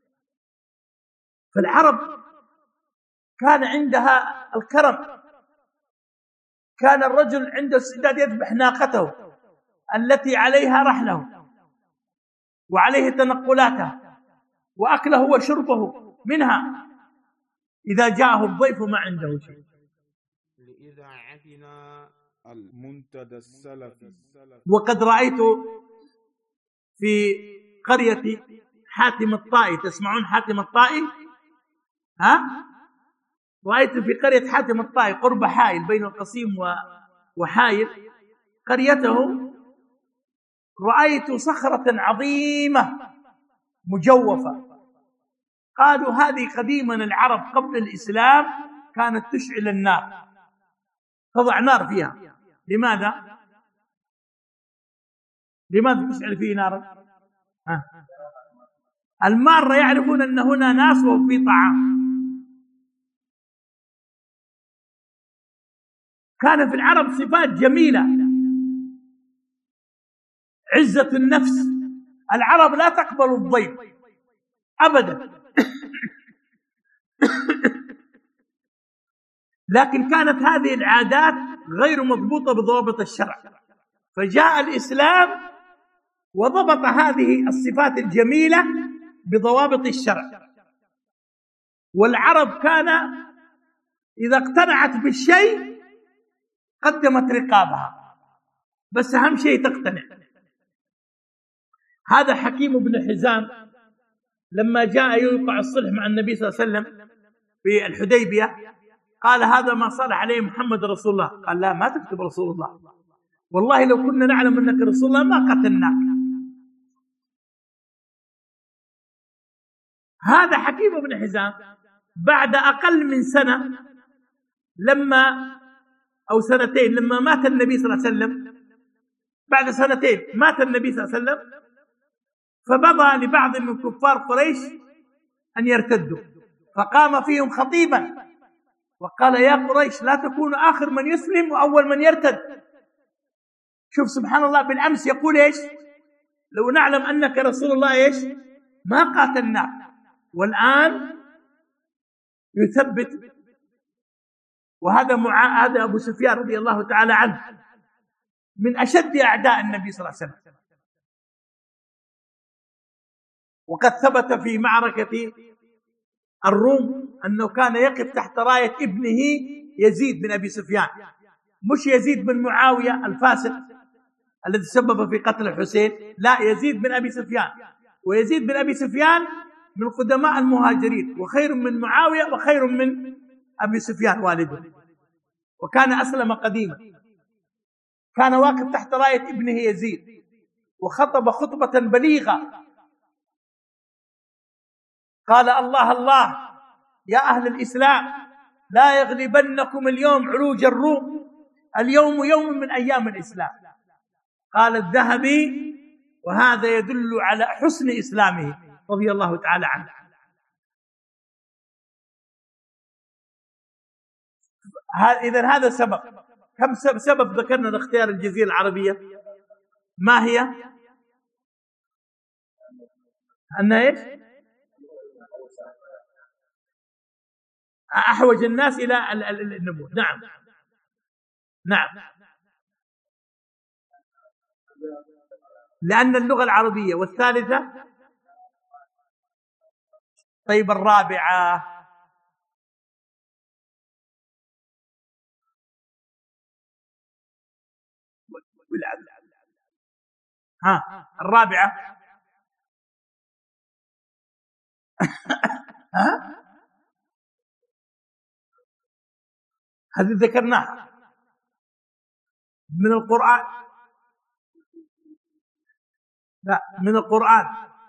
فالعرب كان عندها الكرم. كان الرجل عنده استعداد يذبح ناقته التي عليها رحله وعليه تنقلاته وأكله وشربه منها إذا جاءه الضيف ما عنده شيء. لإذاعتنا المنتدى السلفي. وقد رأيت في قرية حاتم الطائي، تسمعون حاتم الطائي؟ ها؟ رأيت في قرية حاتم الطائي قرب حائل بين القصيم وحائل قريته، رأيت صخرة عظيمة مجوفة. قالوا هذه قديما العرب قبل الإسلام كانت تشعل النار، تضع نار فيها. لماذا؟ لماذا تشعل فيه نارا؟ ها؟ المارة يعرفون أن هنا ناس وفي طعام. كان في العرب صفات جميلة، عزة النفس. العرب لا تقبل الضيف أبدا. لكن كانت هذه العادات غير مضبوطة بضوابط الشرع، فجاء الإسلام وضبط هذه الصفات الجميلة بضوابط الشرع. والعرب كان إذا اقتنعت بالشيء قدمت رقابها، بس أهم شيء تقتنع. هذا حكيم بن حزام لما جاء يوقع الصلح مع النبي صلى الله عليه وسلم في الحديبية قال: هذا ما صالح عليه محمد رسول الله. قال: لا، ما تكتب رسول الله، والله لو كنا نعلم أنك رسول الله ما قتلناك. هذا حكيم بن حزام بعد أقل من سنة لما أو سنتين لما مات النبي صلى الله عليه وسلم، بعد سنتين مات النبي صلى الله عليه وسلم، فبضى لبعض من كفار قريش أن يرتدوا، فقام فيهم خطيبا وقال يا قريش لا تكونوا آخر من يسلم وأول من يرتد. شوف سبحان الله، بالأمس يقول إيش؟ لو نعلم أنك رسول الله إيش ما قاتلناك، والآن يثبت. وهذا مع هذا أبو سفيان رضي الله تعالى عنه من أشد أعداء النبي صلى الله عليه وسلم، وقد ثبت في معركة الروم أنه كان يقف تحت راية ابنه يزيد بن أبي سفيان، مش يزيد بن معاوية الفاسق الذي سبب في قتل الحسين، لا، يزيد بن أبي سفيان. ويزيد بن أبي سفيان من قدماء المهاجرين، وخير من معاوية وخير من أبي سفيان والده، وكان أسلم قديما. كان واقف تحت راية ابنه يزيد وخطب خطبة بليغة، قال الله الله يا أهل الإسلام لا يغلبنكم اليوم عروج الروم، اليوم يوم من أيام الإسلام. قال الذهبي وهذا يدل على حسن إسلامه رضي الله تعالى عنه. إذن هذا سبب. كم سبب ذكرنا لاختيار الجزيرة العربية؟ ما هي؟ أن إيش؟ أحوج الناس إلى النبوة. نعم نعم، لأن اللغة العربية. والثالثة؟ طيب الرابعة؟ ها الرابعة ها هذه ذكرناها من القرآن. لا، من القرآن.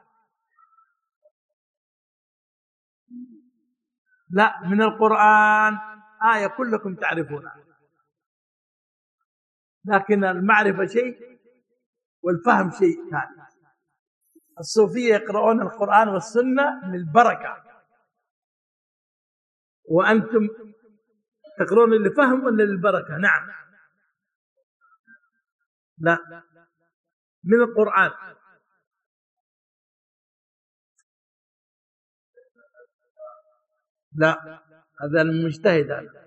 لا، من القرآن آية كلكم تعرفونها، لكن المعرفة شيء والفهم شيء ثاني. الصوفية يقرؤون القرآن والسنة للبركة، وأنتم تقرؤون للفهم ولا للبركة؟ نعم. لا، من القرآن. لا، هذا المجتهد. هذا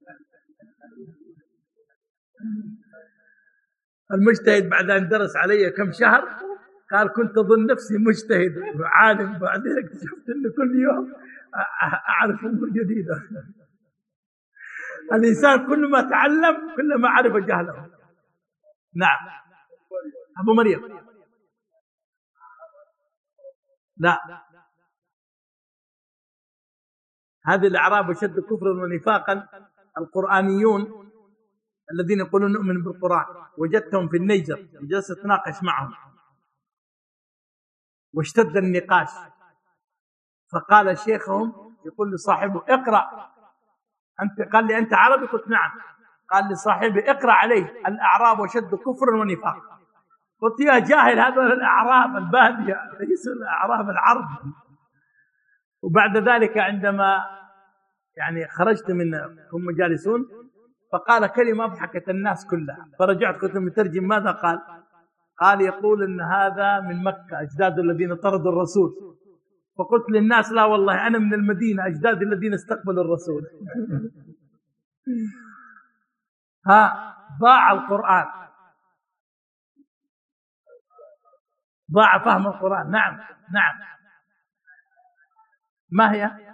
المجتهد بعد أن درس علي كم شهر قال كنت أظن نفسي مجتهد وعالم، بعدين اكتشفت أن كل يوم أعرف أمور جديدة. الإنسان كل ما تعلم كل ما عرف جهله. نعم. أبو مريم. لا، هذه الأعراب أشد كفرا ونفاقا القرآنيون الذين يقولون نؤمن بالقرآن. وجدتهم في النيجر وجلست أتناقش معهم واشتد النقاش، فقال شيخهم يقول لصاحبه اقرأ أنت، قال لي أنت عربي؟ قلت نعم. قال لصاحبي اقرأ عليه الأعراب أشد كفرا ونفاقا. قلت يا جاهل هذول الأعراب البادية ليسوا الأعراب العرب. وبعد ذلك عندما يعني خرجت من هم جالسون فقال كلمة أضحكت الناس كلها، فرجعت قلت المترجم ماذا قال؟ قال يقول إن هذا من مكة أجداد الذين طردوا الرسول. فقلت للناس لا والله أنا من المدينة أجداد الذين استقبلوا الرسول. ها ضاع القرآن، ضاع فهم القرآن. نعم نعم. ما هي؟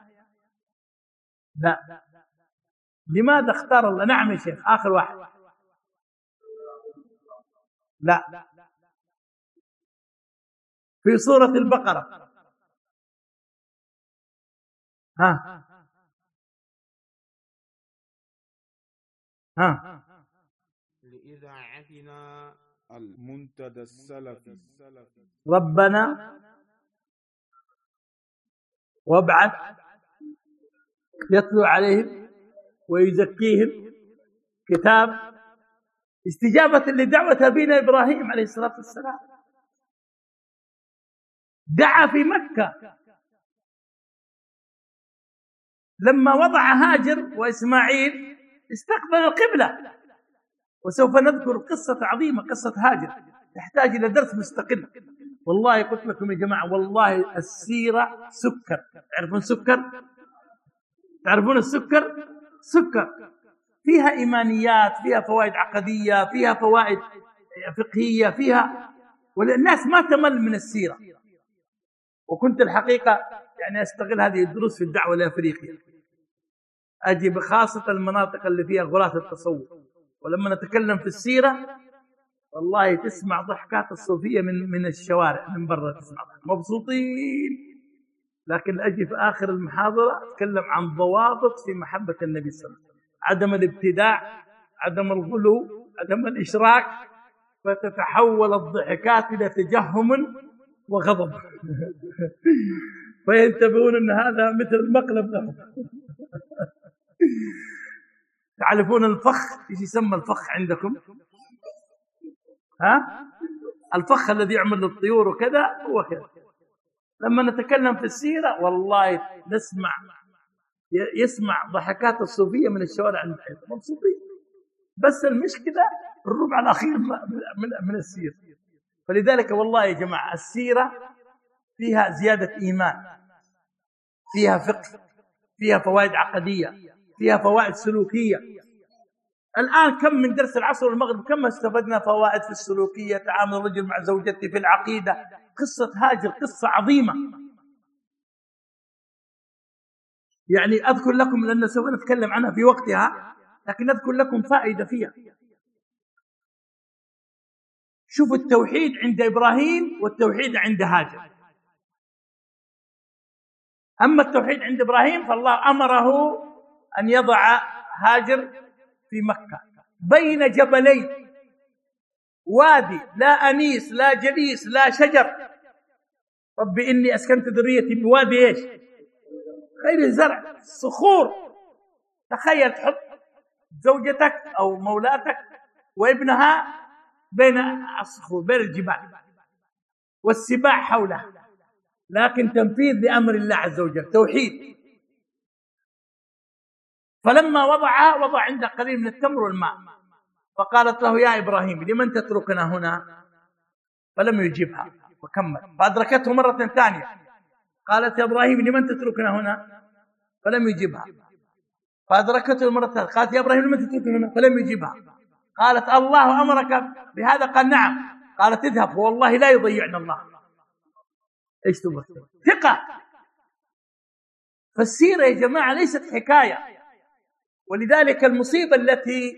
لا. لماذا اختار الله؟ نعم يا شيخ، آخر واحد. لا، في سورة البقرة. ها ها لإذاعتنا المنتدى السلفي ربنا وابعث يتلو عليهم ويزكيهم كتاب، استجابة لدعوة أبينا إبراهيم عليه الصلاة والسلام. دعا في مكة لما وضع هاجر وإسماعيل استقبل القبلة. وسوف نذكر قصة عظيمة، قصة هاجر تحتاج إلى درس مستقل. والله قلت لكم يا جماعة، والله السيرة سكر. تعرفون سكر؟ تعرفون السكر؟ سكر فيها إيمانيات، فيها فوائد عقدية، فيها فوائد فقهية، فيها، والناس ما تمل من السيرة. وكنت الحقيقة يعني أستغل هذه الدروس في الدعوة لأفريقيا، أجي بخاصة المناطق اللي فيها غلاة التصوف، ولما نتكلم في السيرة والله تسمع ضحكات الصوفية من من الشوارع من برا، تسمع مبسوطين. لكن أجي في آخر المحاضرة أتكلم عن ضوابط في محبة النبي صلى الله عليه وسلم: عدم الابتداع، عدم الغلو، عدم الإشراك، فتتحول الضحكات إلى تجهم وغضب. فينتبهون أن هذا مثل المقلب لهم. تعرفون الفخ؟ ايش يسمى الفخ عندكم؟ ها؟ الفخ الذي يعمل للطيور وكذا هو كذا. لما نتكلم في السيرة والله نسمع يسمع ضحكات الصوفية من الشوارع عند مبسوطين. بس المشكلة الربع الأخير من السيرة. فلذلك والله يا جماعة السيرة فيها زيادة إيمان، فيها فقه، فيها فوائد عقدية، فيها فوائد سلوكية. الآن كم من درس العصر والمغرب كم استفدنا فوائد في السلوكية، تعامل الرجل مع زوجته، في العقيدة. قصة هاجر قصة عظيمة. يعني أذكر لكم، لأن سوف نتكلم عنها في وقتها، لكن أذكر لكم فائدة فيها. شوفوا التوحيد عند إبراهيم والتوحيد عند هاجر. أما التوحيد عند إبراهيم فالله أمره أن يضع هاجر في مكة بين جبلين، وادي لا أنيس لا جليس لا شجر. رب إني أسكنت ذريتي بوادي إيش؟ غير زرع، صخور. تخيل تحط زوجتك أو مولاتك وابنها بين الصخور، بين الجبال، والسباع حولها، لكن تنفيذ لأمر الله عز وجل، توحيد. فلما وضعها وضع عنده قليل من التمر والماء، فقالت له: يا إبراهيم لمن تتركنا هنا؟ فلم يجيبها وكمل. فأدركته مرة ثانية، قالت: يا إبراهيم لمن تتركنا هنا؟ فلم يجيبها. فأدركته مرة ثالثة، قالت: يا إبراهيم لمن تتركنا هنا؟ فلم يجيبها. قالت: الله أمرك بهذا؟ قال: نعم. قالت: اذهب والله لا يضيعنا الله. ايش تبغى؟ ثقة. فالسيرة يا جماعة ليست حكاية. ولذلك المصيبة التي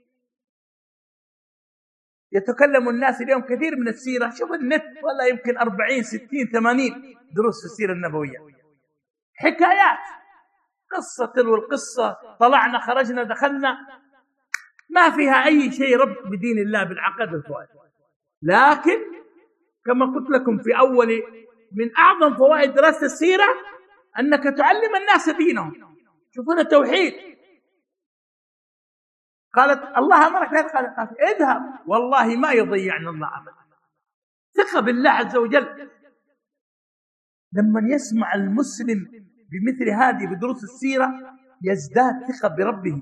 يتكلم الناس اليوم كثير من السيرة، شوف النت ولا يمكن أربعين ستين ثمانين دروس في السيرة النبوية، حكايات، قصة تلو القصة، طلعنا خرجنا دخلنا، ما فيها أي شيء ربط بدين الله بالعقد والفوائد. لكن كما قلت لكم في أول، من أعظم فوائد دراسة السيرة أنك تعلم الناس دينهم. شوفون التوحيد. قالت: الله أمرك بهذا؟ قالت: قالت: اذهب والله ما يضيعنا الله أبدا. ثقة بالله عز وجل. لما يسمع المسلم بمثل هذه بدروس السيرة يزداد ثقة بربه،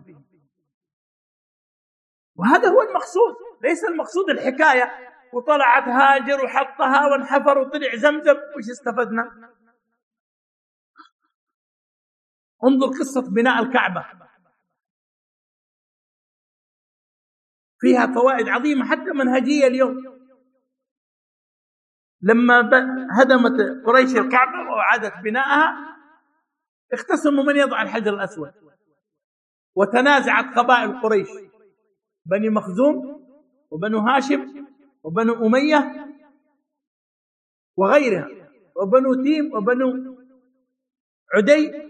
وهذا هو المقصود، ليس المقصود الحكاية وطلعت هاجر وحطها وانحفر وطلع زمزم. وش استفدنا؟ انظر قصة بناء الكعبة، فيها فوائد عظيمة حتى منهجية اليوم. لما هدمت قريش الكعبة وأعادت بناءها، اختصموا من يضع الحجر الأسود، وتنازعت قبائل قريش، بني مخزوم وبنو هاشم وبنو أمية وغيرها، وبنو تيم وبنو عدي.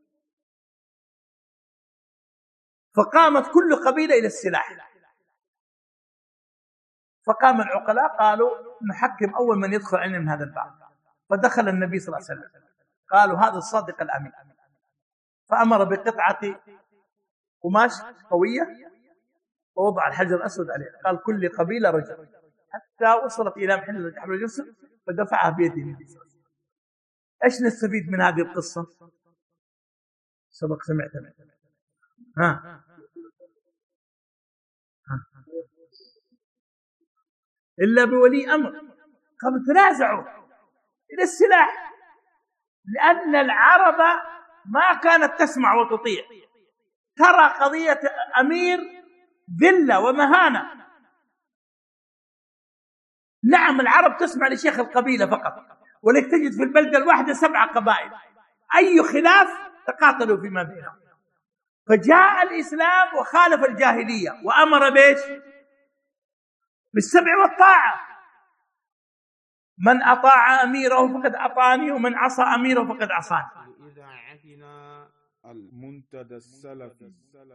فقامت كل قبيلة إلى السلاح. فقام العقلاء قالوا: نحكم أول من يدخل علينا من هذا الباب. فدخل النبي صلى الله عليه وسلم، قالوا: هذا الصادق الأمين. فأمر بقطعة قماش قوية ووضع الحجر الأسود عليه، قال: كل قبيلة رجل، حتى وصلت إلى محل الحجر الأسود فدفعها بيده النبي صلى الله عليه وسلم. إيش نستفيد من هذه القصة؟ سبق سمعت ها. ها إلا بولي أمر. قد تنازعوا إلى السلاح، لأن العرب ما كانت تسمع وتطيع، ترى قضية أمير ذلة ومهانة. نعم العرب تسمع لشيخ القبيلة فقط، ولك تجد في البلدة الواحدة سبع قبائل، أي خلاف تقاتلوا فيما بينهم. فجاء الإسلام وخالف الجاهلية وأمر بيش؟ بالسمع والطاعة. من أطاع أميره فقد أطاني، ومن عصى أميره فقد عصاني. إذاعتنا المنتدى السلفي.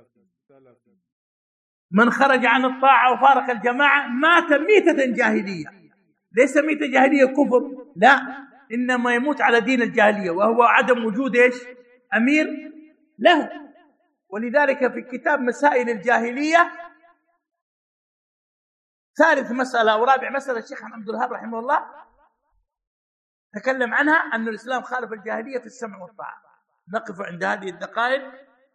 من خرج عن الطاعة وفارق الجماعة مات ميتة جاهلية، ليس ميتة جاهلية كفر، لا، إنما يموت على دين الجاهلية، وهو عدم وجود إيش؟ أمير له. ولذلك في كتاب مسائل الجاهلية ثالث مسألة أو رابع مسألة الشيخ عبد الوهاب رحمه الله تكلم عنها، أن الإسلام خالف الجاهلية في السمع والطاعة. نقف عند هذه الدقائق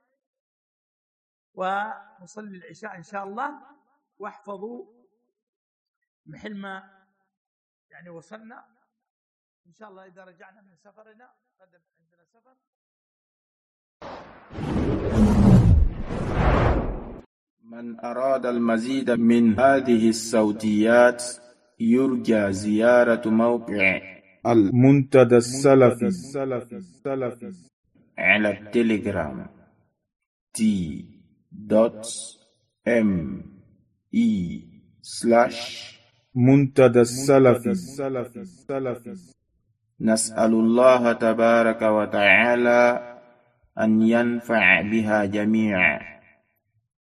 ونصلي العشاء إن شاء الله. واحفظوا محل ما يعني وصلنا إن شاء الله. إذا رجعنا من سفرنا غدا عندنا سفر. من أراد المزيد من هذه الصوتيات يرجى زيارة موقع المنتدى السلفي على التليجرام تي دوت ام اي سلاش منتدى السلفي. نسأل الله تبارك وتعالى أن ينفع بها جميعا.